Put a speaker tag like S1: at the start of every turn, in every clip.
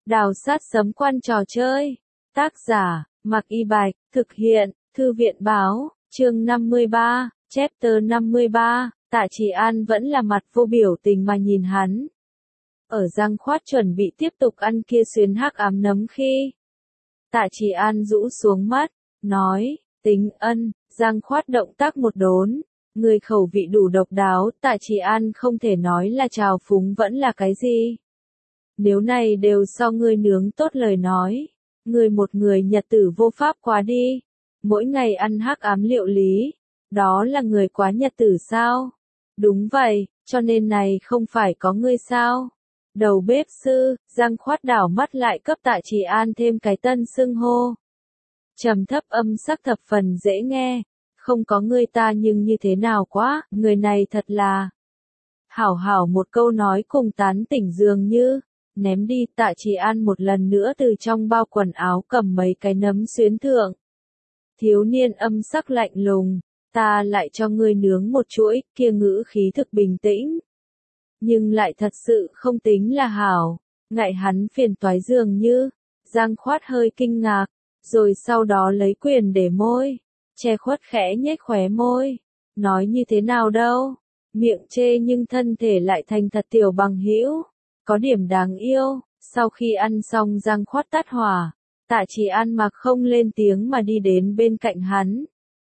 S1: Đào sát sấm quan trò chơi. Tác giả, Mạc Y Bạch, thực hiện, Thư viện báo, chương 53, chapter 53, Tạ Trì An vẫn là mặt vô biểu tình mà nhìn hắn. Ở Giang Khoát chuẩn bị tiếp tục ăn kia xuyến hắc ám nấm khi. Tạ Trì An rũ xuống mắt, nói, tính ân, Giang Khoát động tác một đốn. Người khẩu vị đủ độc đáo, Tạ Trì An không thể nói là trào phúng vẫn là cái gì. Nếu này đều so ngươi nướng tốt lời nói, ngươi một người nhật tử vô pháp quá đi, mỗi ngày ăn hắc ám liệu lý, đó là người quá nhật tử sao? Đúng vậy, cho nên này không phải có ngươi sao? Đầu bếp sư, Giang Khoát đảo mắt lại cấp Tạ Trì An thêm cái tân xưng hô. Trầm thấp âm sắc thập phần dễ nghe, không có ngươi ta nhưng như thế nào quá, người này thật là. Hảo hảo một câu nói cùng tán tỉnh dường như. Ném đi, Tạ Trì An một lần nữa từ trong bao quần áo cầm mấy cái nấm xuyến thượng. Thiếu niên âm sắc lạnh lùng, ta lại cho ngươi nướng một chuỗi, kia ngữ khí thực bình tĩnh. Nhưng lại thật sự không tính là hảo, ngại hắn phiền toái dường như, Giang Khoát hơi kinh ngạc, rồi sau đó lấy quyền để môi, che khuất khẽ nhếch khóe môi, nói như thế nào đâu, miệng chê nhưng thân thể lại thành thật tiểu bằng hữu. Có điểm đáng yêu, sau khi ăn xong Giang Khoát tắt hỏa, Tạ Trì An mặc không lên tiếng mà đi đến bên cạnh hắn.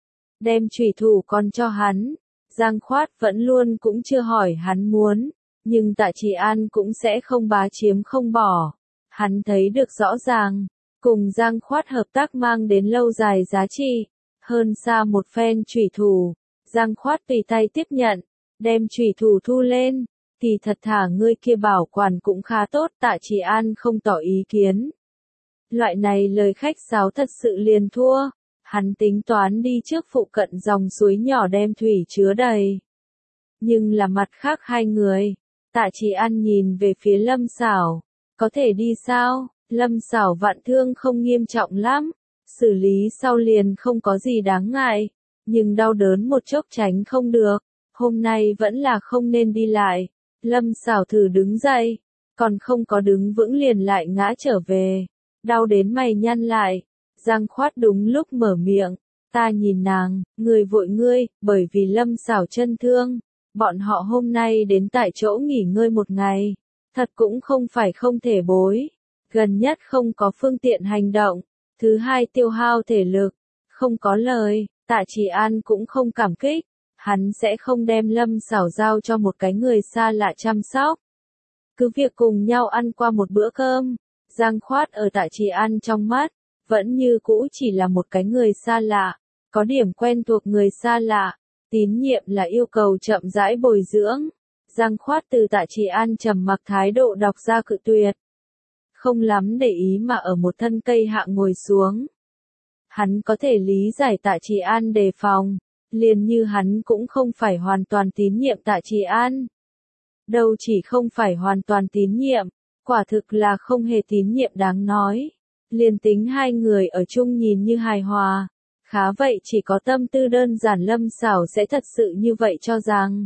S1: Đem chủy thủ còn cho hắn, Giang Khoát vẫn luôn cũng chưa hỏi hắn muốn, nhưng Tạ Trì An cũng sẽ không bá chiếm không bỏ. Hắn thấy được rõ ràng, cùng Giang Khoát hợp tác mang đến lâu dài giá trị, hơn xa một phen chủy thủ. Giang Khoát tùy tay tiếp nhận, đem chủy thủ thu lên. Thì thật thà ngươi kia bảo quản cũng khá tốt, Tạ Trì An không tỏ ý kiến. Loại này lời khách sáo thật sự liền thua, hắn tính toán đi trước phụ cận dòng suối nhỏ đem thủy chứa đầy. Nhưng là mặt khác hai người, Tạ Trì An nhìn về phía Lâm Sảo, có thể đi sao, Lâm Sảo vạn thương không nghiêm trọng lắm, xử lý sau liền không có gì đáng ngại, nhưng đau đớn một chốc tránh không được, hôm nay vẫn là không nên đi lại. Lâm Sảo thử đứng dậy, còn không có đứng vững liền lại ngã trở về, đau đến mày nhăn lại. Giang Khoát đúng lúc mở miệng, ta nhìn nàng, người vội ngươi, bởi vì Lâm Sảo chân thương, bọn họ hôm nay đến tại chỗ nghỉ ngơi một ngày, thật cũng không phải không thể bối, gần nhất không có phương tiện hành động, thứ hai tiêu hao thể lực, không có lời, Tạ Trì An cũng không cảm kích. Hắn sẽ không đem Lâm Sảo giao cho một cái người xa lạ chăm sóc. Cứ việc cùng nhau ăn qua một bữa cơm, Giang Khoát ở Tạ Trì An trong mắt, vẫn như cũ chỉ là một cái người xa lạ, có điểm quen thuộc người xa lạ, tín nhiệm là yêu cầu chậm rãi bồi dưỡng. Giang Khoát từ Tạ Trì An trầm mặc thái độ đọc ra cự tuyệt. Không lắm để ý mà ở một thân cây hạ ngồi xuống. Hắn có thể lý giải Tạ Trì An đề phòng. Liền như hắn cũng không phải hoàn toàn tín nhiệm Tạ Trì An. Đâu chỉ không phải hoàn toàn tín nhiệm, quả thực là không hề tín nhiệm đáng nói. Liền tính hai người ở chung nhìn như hài hòa, khá vậy chỉ có tâm tư đơn giản Lâm Sảo sẽ thật sự như vậy cho rằng.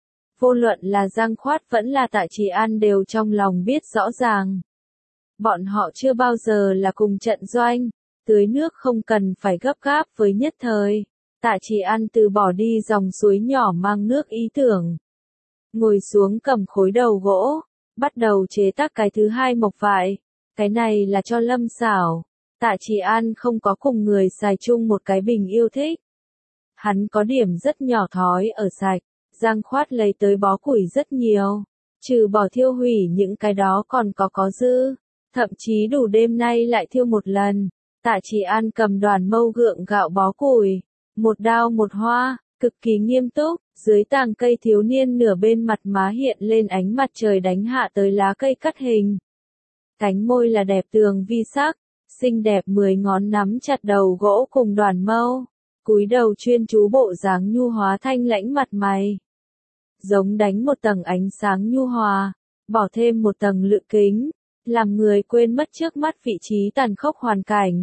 S1: Vô luận là Giang Khoát vẫn là Tạ Trì An đều trong lòng biết rõ ràng. Bọn họ chưa bao giờ là cùng trận doanh, tưới nước không cần phải gấp gáp với nhất thời. Tạ Trì An từ bỏ đi dòng suối nhỏ mang nước ý tưởng. Ngồi xuống cầm khối đầu gỗ, bắt đầu chế tác cái thứ hai mộc vải. Cái này là cho Lâm Sảo. Tạ Trì An không có cùng người xài chung một cái bình yêu thích. Hắn có điểm rất nhỏ thói ở sạch. Giang Khoát lấy tới bó củi rất nhiều. Trừ bỏ thiêu hủy những cái đó còn có dư. Thậm chí đủ đêm nay lại thiêu một lần. Tạ Trì An cầm đoàn mâu gượng gạo bó củi. Một đao một hoa, cực kỳ nghiêm túc, dưới tàng cây thiếu niên nửa bên mặt má hiện lên ánh mặt trời đánh hạ tới lá cây cắt hình. Cánh môi là đẹp tường vi sắc, xinh đẹp 10 ngón nắm chặt đầu gỗ cùng đoàn mâu, cúi đầu chuyên chú bộ dáng nhu hóa thanh lãnh mặt mày. Giống đánh một tầng ánh sáng nhu hòa, bỏ thêm một tầng lự kính, làm người quên mất trước mắt vị trí tàn khốc hoàn cảnh.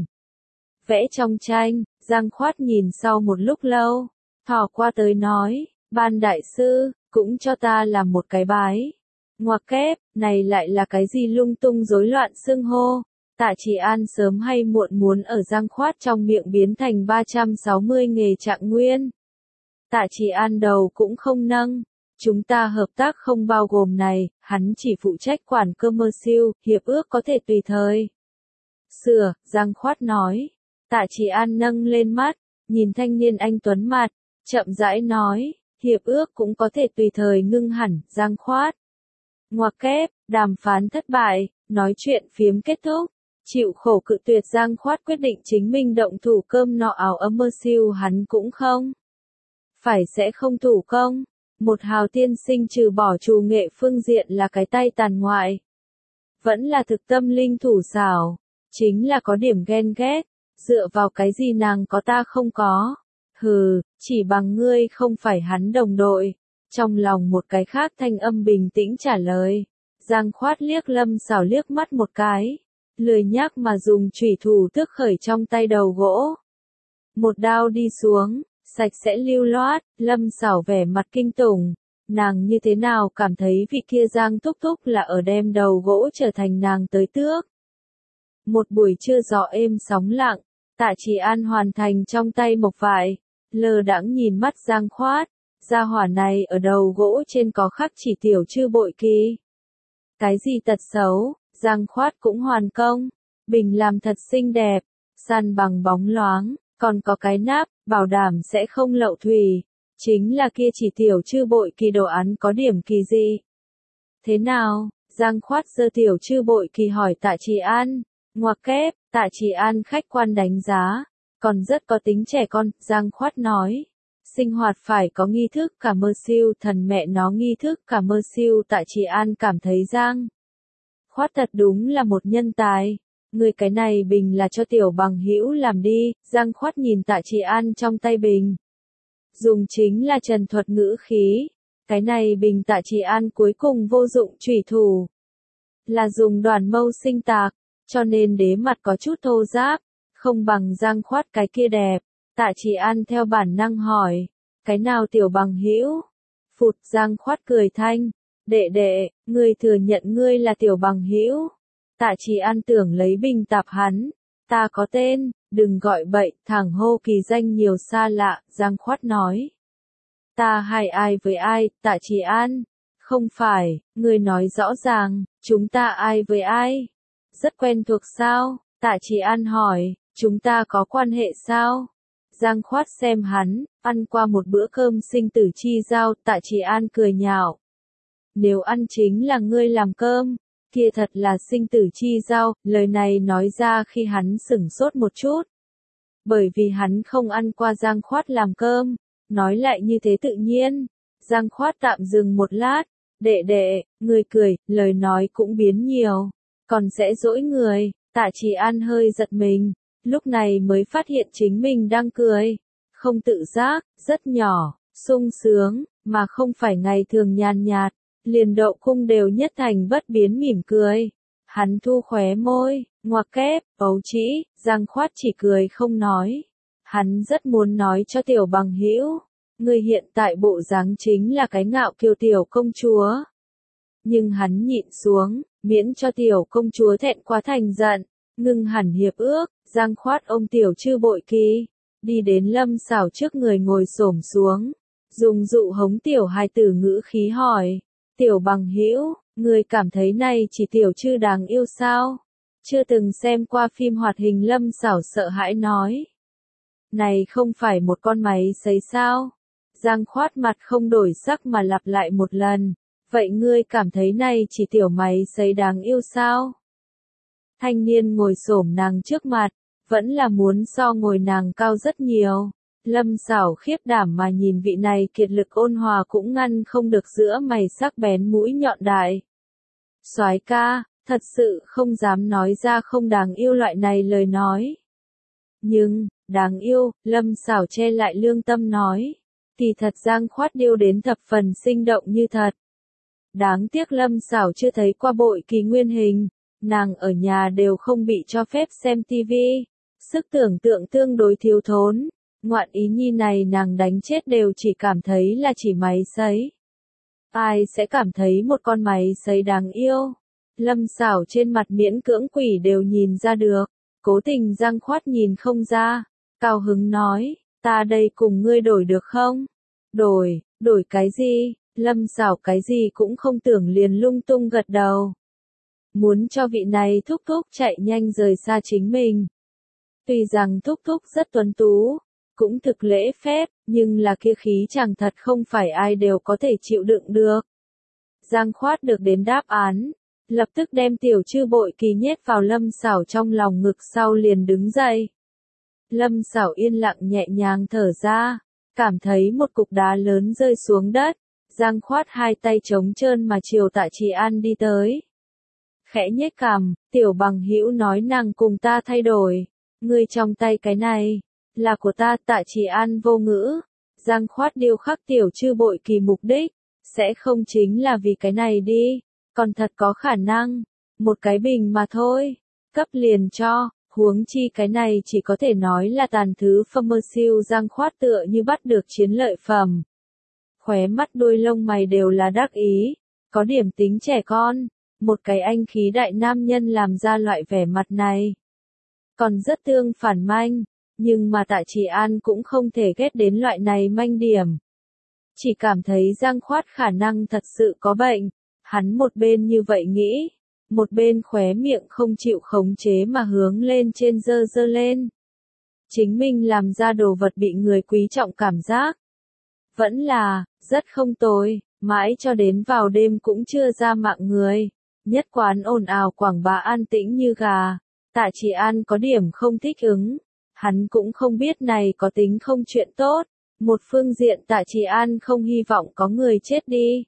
S1: Vẽ trong tranh, Giang Khoát nhìn sau một lúc lâu, thò qua tới nói, Ban đại sư, cũng cho ta làm một cái bái. Ngoặc kép, này lại là cái gì lung tung rối loạn xưng hô. Tạ Chỉ An sớm hay muộn muốn ở Giang Khoát trong miệng biến thành 360 nghề trạng nguyên. Tạ Chỉ An đầu cũng không nâng. Chúng ta hợp tác không bao gồm này, hắn chỉ phụ trách quản commercial, hiệp ước có thể tùy thời sửa, Giang Khoát nói. Tạ Chỉ An nâng lên mắt, nhìn thanh niên anh tuấn mặt, chậm rãi nói, hiệp ước cũng có thể tùy thời ngưng hẳn, Giang Khoát. Ngoặc kép, đàm phán thất bại, nói chuyện phiếm kết thúc. Chịu khổ cự tuyệt Giang Khoát quyết định chính mình động thủ cơm nọ ảo commercial hắn cũng không. Phải sẽ không thủ công. Một Hào tiên sinh trừ bỏ trù nghệ phương diện là cái tay tàn ngoại. Vẫn là thực tâm linh thủ xảo. Chính là có điểm ghen ghét. Dựa vào cái gì nàng có ta không có. Hừ, chỉ bằng ngươi không phải hắn đồng đội. Trong lòng một cái khác thanh âm bình tĩnh trả lời. Giang Khoát liếc Lâm Sảo liếc mắt một cái. Lười nhác mà dùng chủy thủ tước khởi trong tay đầu gỗ. Một đao đi xuống. Sạch sẽ lưu loát, Lâm Sảo vẻ mặt kinh tủng. Nàng như thế nào cảm thấy vị kia Giang thúc thúc là ở đem đầu gỗ trở thành nàng tới tước. Một buổi trưa gió êm sóng lặng, Tạ Chỉ An hoàn thành trong tay mộc vải, lơ đãng nhìn mắt Giang Khoát. Gia hỏa này ở đầu gỗ trên có khắc chỉ tiểu chư bội kỳ. Cái gì tật xấu, Giang Khoát cũng hoàn công. Bình làm thật xinh đẹp, săn bằng bóng loáng, còn có cái nắp, bảo đảm sẽ không lậu thủy. Chính là kia chỉ tiểu chư bội kỳ đồ án có điểm kỳ gì. Thế nào, Giang Khoát giơ tiểu chư bội kỳ hỏi Tạ Chỉ An. Ngoặc kép, Tạ Chỉ An khách quan đánh giá. Còn rất có tính trẻ con, Giang Khoát nói. Sinh hoạt phải có nghi thức cả mơ siêu, thần mẹ nó nghi thức cả mơ siêu. Tạ Chỉ An cảm thấy Giang Khoát thật đúng là một nhân tài. Người cái này bình là cho tiểu bằng hữu làm đi, Giang Khoát nhìn Tạ Chỉ An trong tay bình. Dùng chính là trần thuật ngữ khí. Cái này bình Tạ Chỉ An cuối cùng vô dụng chủy thủ. Là dùng đoàn mâu sinh tạc, cho nên đế mặt có chút thô ráp, không bằng Giang Khoát cái kia đẹp. Tạ Chỉ An theo bản năng hỏi, cái nào tiểu bằng hữu? Phụt, Giang Khoát cười thanh, đệ đệ, ngươi thừa nhận ngươi là tiểu bằng hữu. Tạ Chỉ An tưởng lấy bình tạp hắn, ta có tên, đừng gọi bậy, thẳng hô kỳ danh nhiều xa lạ, Giang Khoát nói. Ta hay ai với ai, Tạ Chỉ An? Không phải, ngươi nói rõ ràng, chúng ta ai với ai? Rất quen thuộc sao? Tạ Chỉ An hỏi, chúng ta có quan hệ sao? Giang Khoát xem hắn, ăn qua một bữa cơm sinh tử chi giao, Tạ Chỉ An cười nhạo. Nếu ăn chính là ngươi làm cơm, kia thật là sinh tử chi giao, lời này nói ra khi hắn sửng sốt một chút. Bởi vì hắn không ăn qua Giang Khoát làm cơm, nói lại như thế tự nhiên. Giang Khoát tạm dừng một lát, đệ đệ, người cười, lời nói cũng biến nhiều, còn sẽ dỗi người. Tạ Chỉ An hơi giật mình, lúc này mới phát hiện chính mình đang cười. Không tự giác, rất nhỏ, sung sướng, mà không phải ngày thường nhàn nhạt. Liền Đậu Cung đều nhất thành bất biến mỉm cười. Hắn thu khóe môi, ngoặc kép, ấu trĩ, Giang Khoát chỉ cười không nói. Hắn rất muốn nói cho tiểu bằng hữu, người hiện tại bộ dáng chính là cái ngạo kiều tiểu công chúa. Nhưng hắn nhịn xuống, miễn cho tiểu công chúa thẹn quá thành giận, ngưng hẳn hiệp ước. Giang Khoát ôm tiểu chư bội kỳ, đi đến Lâm Sảo trước người ngồi xổm xuống, dùng dụ hống tiểu hài tử ngữ khí hỏi. Tiểu bằng hữu, người cảm thấy này chỉ tiểu chư đáng yêu sao? Chưa từng xem qua phim hoạt hình. Lâm Sảo sợ hãi nói. Này không phải một con máy sấy sao? Giang Khoát mặt không đổi sắc mà lặp lại một lần. Vậy ngươi cảm thấy này chỉ tiểu máy sấy đáng yêu sao? Thanh niên ngồi xổm nàng trước mặt, vẫn là muốn so ngồi nàng cao rất nhiều. Lâm Sảo khiếp đảm mà nhìn vị này kiệt lực ôn hòa cũng ngăn không được giữa mày sắc bén mũi nhọn đại. Soái ca, thật sự không dám nói ra không đáng yêu loại này lời nói. Nhưng, đáng yêu, Lâm Sảo che lại lương tâm nói. Thì thật Giang Khoát điêu đến thập phần sinh động như thật. Đáng tiếc Lâm Sảo chưa thấy qua bội kỳ nguyên hình, nàng ở nhà đều không bị cho phép xem tivi, sức tưởng tượng tương đối thiếu thốn. Ngoạn ý nhi này nàng đánh chết đều chỉ cảm thấy là chỉ máy sấy. ai sẽ cảm thấy một con máy sấy đáng yêu. Lâm Sảo trên mặt miễn cưỡng quỷ đều nhìn ra được, cố tình Giang Khoát nhìn không ra, cao hứng nói, ta đây cùng ngươi đổi được không? Đổi cái gì? Lâm Sảo cái gì cũng không tưởng liền lung tung gật đầu. Muốn cho vị này thúc thúc chạy nhanh rời xa chính mình. Tuy rằng thúc thúc rất tuấn tú, cũng thực lễ phép, nhưng là kia khí chàng thật không phải ai đều có thể chịu đựng được. Giang Khoát được đến đáp án, lập tức đem tiểu Trư Bội Kỳ nhét vào Lâm Sảo trong lòng ngực sau liền đứng dậy. Lâm Sảo yên lặng nhẹ nhàng thở ra, cảm thấy một cục đá lớn rơi xuống đất. Giang Khoát hai tay trống trơn mà chiều Tạ Trì An đi tới. Khẽ nhếch cằm, tiểu bằng hữu nói nàng cùng ta thay đổi. Ngươi trong tay cái này, là của ta. Tạ Trì An vô ngữ. Giang Khoát điêu khắc tiểu Trư Bội Kỳ mục đích, sẽ không chính là vì cái này đi, còn thật có khả năng. Một cái bình mà thôi, cấp liền cho, huống chi cái này chỉ có thể nói là tàn thứ phẩm mơ siêu. Giang Khoát tựa như bắt được chiến lợi phẩm. Khóe mắt đôi lông mày đều là đắc ý, có điểm tính trẻ con, một cái anh khí đại nam nhân làm ra loại vẻ mặt này. Còn rất tương phản manh, nhưng mà Tạ Trì An cũng không thể ghét đến loại này manh điểm. Chỉ cảm thấy Giang Khoát khả năng thật sự có bệnh, hắn một bên như vậy nghĩ, một bên khóe miệng không chịu khống chế mà hướng lên trên dơ dơ lên. Chính mình làm ra đồ vật bị người quý trọng cảm giác. Vẫn là, rất không tồi, mãi cho đến vào đêm cũng chưa ra mạng người. Nhất quán ồn ào quảng bá an tĩnh như gà. Tạ Trì An có điểm không thích ứng. Hắn cũng không biết này có tính không chuyện tốt. Một phương diện Tạ Trì An không hy vọng có người chết đi.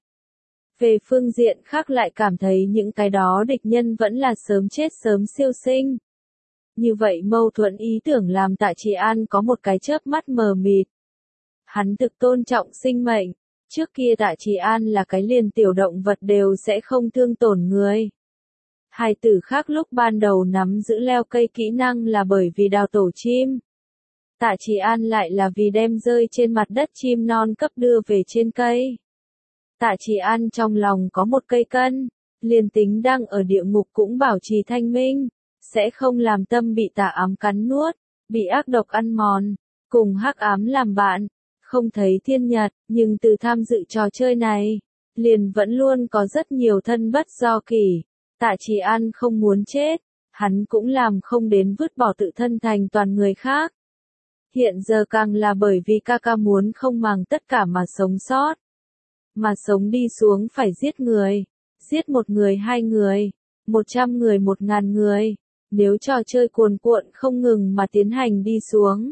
S1: Về phương diện khác lại cảm thấy những cái đó địch nhân vẫn là sớm chết sớm siêu sinh. Như vậy mâu thuẫn ý tưởng làm Tạ Trì An có một cái chớp mắt mờ mịt. Hắn thực tôn trọng sinh mệnh, trước kia Tạ Trì An là cái liền tiểu động vật đều sẽ không thương tổn người. Hài tử khác lúc ban đầu nắm giữ leo cây kỹ năng là bởi vì đào tổ chim. Tạ Trì An lại là vì đem rơi trên mặt đất chim non cấp đưa về trên cây. Tạ Trì An trong lòng có một cây cân, liền tính đang ở địa ngục cũng bảo trì thanh minh, sẽ không làm tâm bị tà ám cắn nuốt, bị ác độc ăn mòn, cùng hắc ám làm bạn. Không thấy thiên nhật, nhưng từ tham dự trò chơi này, liền vẫn luôn có rất nhiều thân bất do kỷ. Tạ Trì An không muốn chết, hắn cũng làm không đến vứt bỏ tự thân thành toàn người khác. Hiện giờ càng là bởi vì ca ca muốn không màng tất cả mà sống sót. Mà sống đi xuống phải giết người, giết một người 2 người, 100 người 1000 người, nếu trò chơi cuồn cuộn không ngừng mà tiến hành đi xuống.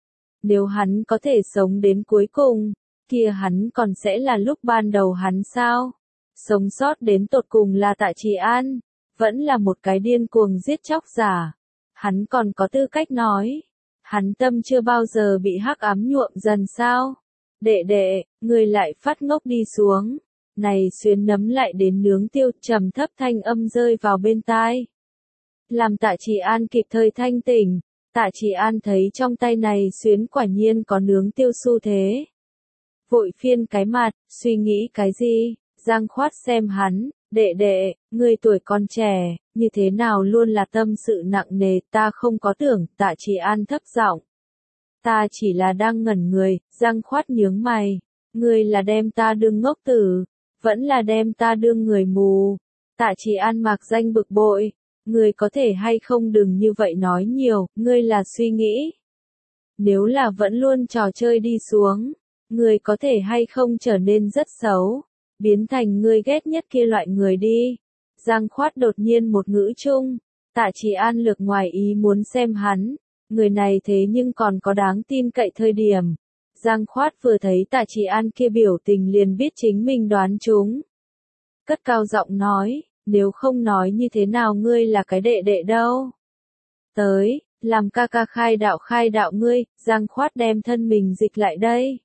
S1: Nếu hắn có thể sống đến cuối cùng, kia hắn còn sẽ là lúc ban đầu hắn sao? Sống sót đến tột cùng là Tạ Trì An, vẫn là một cái điên cuồng giết chóc giả. Hắn còn có tư cách nói, hắn tâm chưa bao giờ bị hắc ám nhuộm dần sao? Đệ đệ, người lại phát ngốc đi xuống. Này xuyến nấm lại đến nướng tiêu, trầm thấp thanh âm rơi vào bên tai. Làm Tạ Trì An kịp thời thanh tỉnh. Tạ Trì An thấy trong tay này xuyến quả nhiên có nướng tiêu xu thế. Vội phiên cái mặt, suy nghĩ cái gì? Giang Khoát xem hắn, đệ đệ, ngươi tuổi còn trẻ, như thế nào luôn là tâm sự nặng nề, ta không có tưởng. Tạ Trì An thấp giọng. Ta chỉ là đang ngẩn người. Giang Khoát nhướng mày, ngươi là đem ta đương ngốc tử, vẫn là đem ta đương người mù. Tạ Trì An mạc danh bực bội. Ngươi có thể hay không đừng như vậy nói nhiều, ngươi là suy nghĩ. Nếu là vẫn luôn trò chơi đi xuống, ngươi có thể hay không trở nên rất xấu, biến thành ngươi ghét nhất kia loại người đi. Giang Khoát đột nhiên một ngữ chung, Tạ Trì An lược ngoài ý muốn xem hắn, người này thế nhưng còn có đáng tin cậy thời điểm. Giang Khoát vừa thấy Tạ Trì An kia biểu tình liền biết chính mình đoán trúng. Cất cao giọng nói. Nếu không nói như thế nào ngươi là cái đệ đệ đâu. Tới, làm ca ca khai đạo ngươi. Giang Khoát đem thân mình dịch lại đây.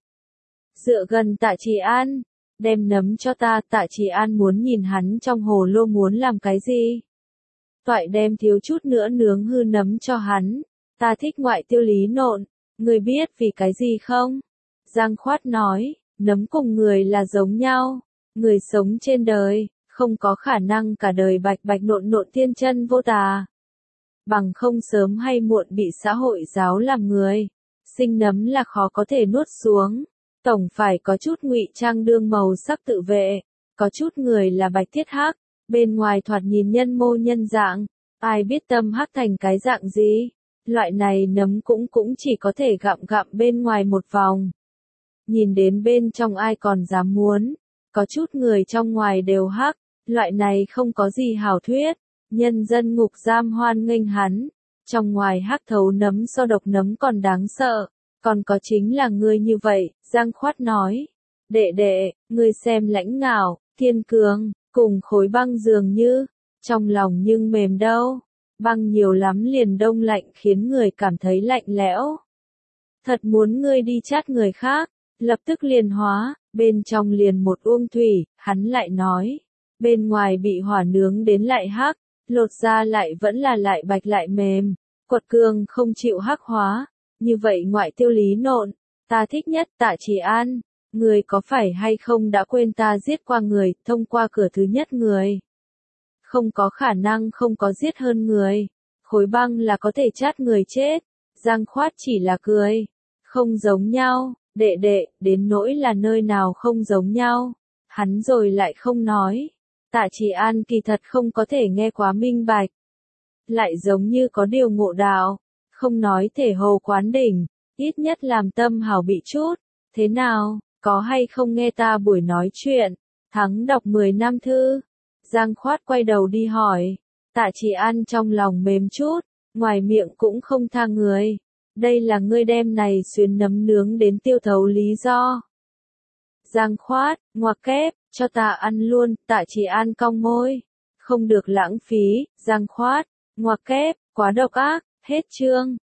S1: Dựa gần Tạ Trì An, đem nấm cho ta. Tạ Trì An muốn nhìn hắn trong hồ lô muốn làm cái gì. Toại đem thiếu chút nữa nướng hư nấm cho hắn. Ta thích ngoại tiêu lý nộn, ngươi biết vì cái gì không? Giang Khoát nói, nấm cùng người là giống nhau. Người sống trên đời, không có khả năng cả đời bạch bạch nộn nộn thiên chân vô tà. Bằng không sớm hay muộn bị xã hội giáo làm người. Sinh nấm là khó có thể nuốt xuống. Tổng phải có chút ngụy trang đương màu sắc tự vệ. Có chút người là bạch thiết hắc, bên ngoài thoạt nhìn nhân mô nhân dạng. Ai biết tâm hắc thành cái dạng gì? Loại này nấm cũng chỉ có thể gặm gặm bên ngoài một vòng. Nhìn đến bên trong ai còn dám muốn. Có chút người trong ngoài đều hắc, loại này không có gì hảo thuyết. Nhân dân ngục giam hoan nghênh hắn. Trong ngoài hắc thấu nấm so độc nấm còn đáng sợ. Còn có chính là ngươi như vậy, Giang Khoát nói. Đệ đệ, ngươi xem lãnh ngạo, thiên cường, cùng khối băng dường như. Trong lòng nhưng mềm đâu. Băng nhiều lắm liền đông lạnh khiến người cảm thấy lạnh lẽo. Thật muốn ngươi đi chát người khác, lập tức liền hóa, bên trong liền một uông thủy, hắn lại nói. Bên ngoài bị hỏa nướng đến lại hắc, lột ra lại vẫn là lại bạch lại mềm, quật cường không chịu hắc hóa. Như vậy ngoại tiêu lý nộn, ta thích nhất Tạ Chỉ An. Người có phải hay không đã quên ta giết qua người, thông qua cửa thứ nhất người. Không có khả năng không có giết hơn người. Khối băng là có thể chát người chết. Giang Khoát chỉ là cười. Không giống nhau, đệ đệ, đến nỗi là nơi nào không giống nhau. Hắn rồi lại không nói. Tạ Chỉ An kỳ thật không có thể nghe quá minh bạch. Lại giống như có điều ngộ đạo. Không nói thể hồ quán đỉnh, ít nhất làm tâm hảo bị chút. Thế nào, có hay không nghe ta buổi nói chuyện? Thắng đọc 10 năm thư. Giang Khoát quay đầu đi hỏi. Tạ Chỉ An trong lòng mềm chút, ngoài miệng cũng không tha người. Đây là ngươi đem này xuyến nấm nướng đến tiêu thấu lý do. Giang Khoát, ngoặc kép, cho ta ăn luôn. Tạ Chỉ An cong môi. Không được lãng phí. Giang Khoát, ngoặc kép, quá độc ác. Hết chương.